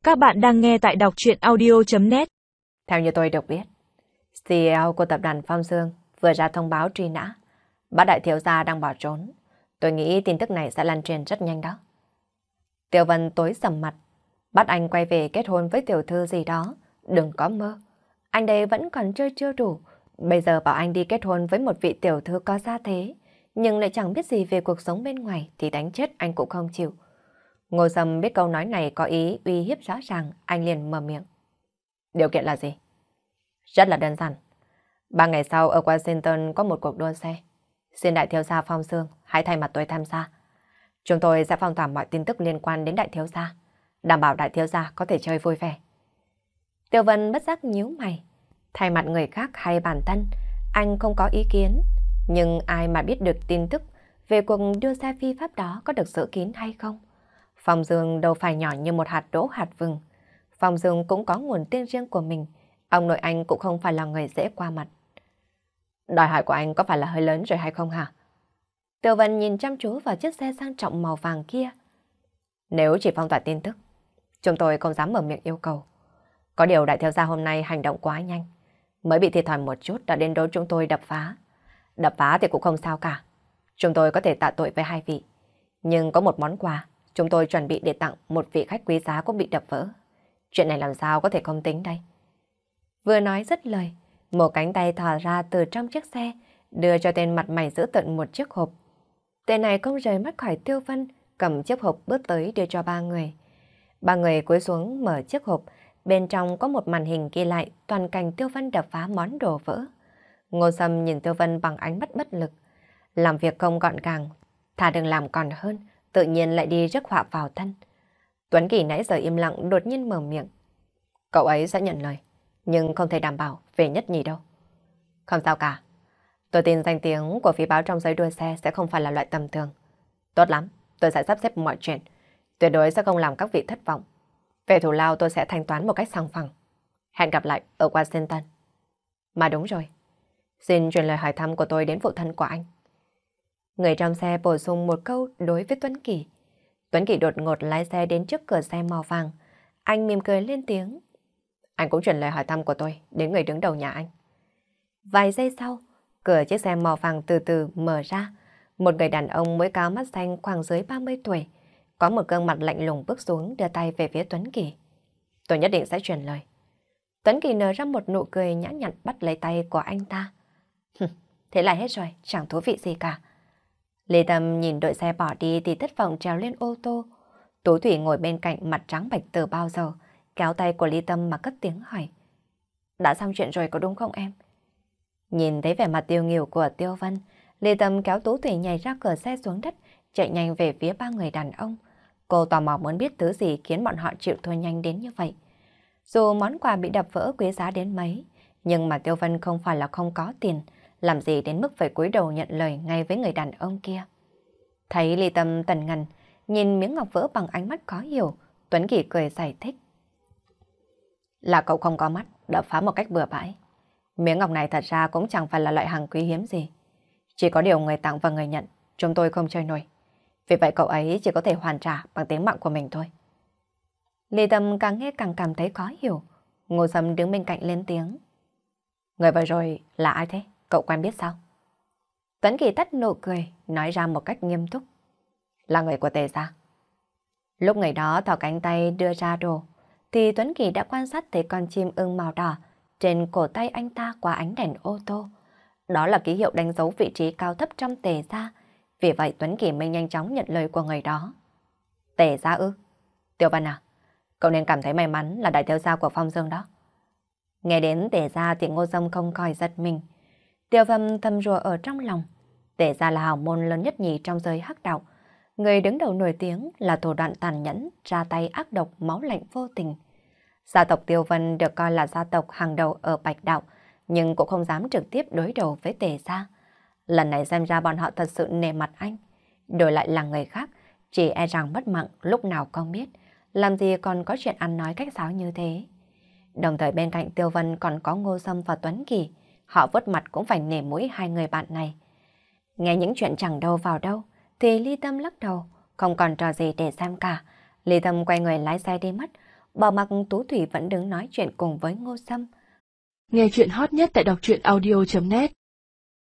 Các bạn đang nghe tại đọc truyện audio.net. Theo như tôi được biết, CEO của tập đoàn Phong Dương vừa ra thông báo truy nã. Bác đại thiếu gia đang bỏ trốn. Tôi nghĩ tin tức này sẽ lan truyền rất nhanh đó. Tiêu Vân tối sầm mặt. Bắt anh quay về kết hôn với tiểu thư gì đó. Đừng có mơ. Anh đây vẫn còn chơi chưa đủ. Bây giờ bảo anh đi kết hôn với một vị tiểu thư có gia thế. Nhưng lại chẳng biết gì về cuộc sống bên ngoài thì đánh chết anh cũng không chịu. Ngô Sâm biết câu nói này có ý uy hiếp rõ ràng. Anh liền mở miệng. Điều kiện là gì? Rất là đơn giản. 3 ngày sau ở Washington có một cuộc đua xe. Xin đại thiếu gia Phong Dương hãy thay mặt tôi tham gia. Chúng tôi sẽ phong tỏa mọi tin tức liên quan đến đại thiếu gia, đảm bảo đại thiếu gia có thể chơi vui vẻ. Tiêu Vân bất giác nhíu mày. Thay mặt người khác hay bản thân, anh không có ý kiến. Nhưng ai mà biết được tin tức về cuộc đua xe phi pháp đó có được giữ kín hay không? Phong Dương đâu phải nhỏ như một hạt đỗ hạt vừng. Phong Dương cũng có nguồn tin riêng của mình. Ông nội anh cũng không phải là người dễ qua mặt. Đòi hỏi của anh có phải là hơi lớn rồi hay không hả? Tiêu Vân nhìn chăm chú vào chiếc xe sang trọng màu vàng kia. Nếu chỉ phong tỏa tin tức, chúng tôi không dám mở miệng yêu cầu. Có điều đại thiếu gia hôm nay hành động quá nhanh. Mới bị thiệt thòi một chút đã đến đối chúng tôi đập phá. Đập phá thì cũng không sao cả. Chúng tôi có thể tạ tội với hai vị. Nhưng có một món quà chúng tôi chuẩn bị để tặng một vị khách quý giá cũng bị đập vỡ. Chuyện này làm sao có thể không tính đây? Vừa nói dứt lời, một cánh tay thò ra từ trong chiếc xe, đưa cho tên mặt mày giữ tợn một chiếc hộp. Tên này không rời mắt khỏi Tiêu Vân, cầm chiếc hộp bước tới đưa cho ba người. Ba người cúi xuống mở chiếc hộp, bên trong có một màn hình ghi lại toàn cảnh Tiêu Vân đập phá món đồ vỡ. Ngô Sâm nhìn Tiêu Vân bằng ánh mắt bất lực. Làm việc không gọn gàng, thà đừng làm còn hơn, tự nhiên lại đi rước họa vào thân. Tuấn Kỳ nãy giờ im lặng đột nhiên mở miệng. Cậu ấy sẽ nhận lời, nhưng không thể đảm bảo về nhất nhì đâu. Không sao cả. Tôi tin danh tiếng của phía báo trong giấy đua xe sẽ không phải là loại tầm thường. Tốt lắm, tôi sẽ sắp xếp mọi chuyện. Tuyệt đối sẽ không làm các vị thất vọng. Về thù lao tôi sẽ thanh toán một cách sòng phẳng. Hẹn gặp lại ở Washington. Mà đúng rồi. Xin truyền lời hỏi thăm của tôi đến phụ thân của anh. Người trong xe bổ sung một câu đối với Tuấn Kỳ. Tuấn Kỳ đột ngột lái xe đến trước cửa xe màu vàng. Anh mỉm cười lên tiếng. Anh cũng truyền lời hỏi thăm của tôi đến người đứng đầu nhà anh. Vài giây sau, cửa chiếc xe màu vàng từ từ mở ra. Một người đàn ông mũi cao mắt xanh khoảng dưới 30 tuổi. Có một gương mặt lạnh lùng bước xuống đưa tay về phía Tuấn Kỳ. Tôi nhất định sẽ truyền lời. Tuấn Kỳ nở ra một nụ cười nhã nhặn bắt lấy tay của anh ta. Thế là hết rồi, chẳng thú vị gì cả. Lê Tâm nhìn đội xe bỏ đi thì thất vọng trèo lên ô tô. Tú Thủy ngồi bên cạnh mặt trắng bệch từ bao giờ, kéo tay của Lê Tâm mà cất tiếng hỏi. Đã xong chuyện rồi có đúng không em? Nhìn thấy vẻ mặt tiêu nghỉu của Tiêu Vân, Lê Tâm kéo Tú Thủy nhảy ra cửa xe xuống đất, chạy nhanh về phía ba người đàn ông. Cô tò mò muốn biết thứ gì khiến bọn họ chịu thua nhanh đến như vậy. Dù món quà bị đập vỡ quý giá đến mấy, nhưng mà Tiêu Vân không phải là không có tiền, làm gì đến mức phải cúi đầu nhận lời ngay với người đàn ông kia. Thấy Lê Tâm tần ngần, nhìn miếng ngọc vỡ bằng ánh mắt khó hiểu, Tuấn Kỳ cười giải thích. Là cậu không có mắt, đập phá một cách bừa bãi. Miếng ngọc này thật ra cũng chẳng phải là loại hàng quý hiếm gì. Chỉ có điều người tặng và người nhận, chúng tôi không chơi nổi. Vì vậy cậu ấy chỉ có thể hoàn trả bằng tính mạng của mình thôi. Lê Tâm càng nghe càng cảm thấy khó hiểu. Ngô Sâm đứng bên cạnh lên tiếng. Người vừa rồi là ai thế? Cậu quen biết sao? Tuấn Kỳ tắt nụ cười, nói ra một cách nghiêm túc. Là người của Tề gia. Lúc người đó thò cánh tay đưa ra đồ, thì Tuấn Kỳ đã quan sát thấy con chim ưng màu đỏ trên cổ tay anh ta qua ánh đèn ô tô. Đó là ký hiệu đánh dấu vị trí cao thấp trong Tề gia. Vì vậy Tuấn Kỳ mới nhanh chóng nhận lời của người đó. Tề gia ư? Tiêu Văn à, cậu nên cảm thấy may mắn là đại thiếu gia của Phong Dương đó. Nghe đến Tề gia thì Ngô Sâm không khỏi giật mình. Tiêu Văn thầm rùa ở trong lòng. Tề gia là hào môn lớn nhất nhì trong giới hắc đạo. Người đứng đầu nổi tiếng là thủ đoạn tàn nhẫn, ra tay ác độc, máu lạnh vô tình. Gia tộc Tiêu Vân được coi là gia tộc hàng đầu ở Bạch Đạo, nhưng cũng không dám trực tiếp đối đầu với Tề gia. Lần này xem ra bọn họ thật sự nể mặt anh. Đổi lại là người khác, chỉ e rằng mất mạng lúc nào không biết, làm gì còn có chuyện ăn nói cách sáo như thế. Đồng thời bên cạnh Tiêu Vân còn có Ngô Sâm và Tuấn Kỳ, họ vớt mặt cũng phải nể mũi hai người bạn này. Nghe những chuyện chẳng đâu vào đâu, thì Ly Tâm lắc đầu, không còn trò gì để xem cả. Ly Tâm quay người lái xe đi mất, bỏ mặc Tú Thủy vẫn đứng nói chuyện cùng với Ngô Sâm. Nghe chuyện hot nhất tại đọc truyện audio.net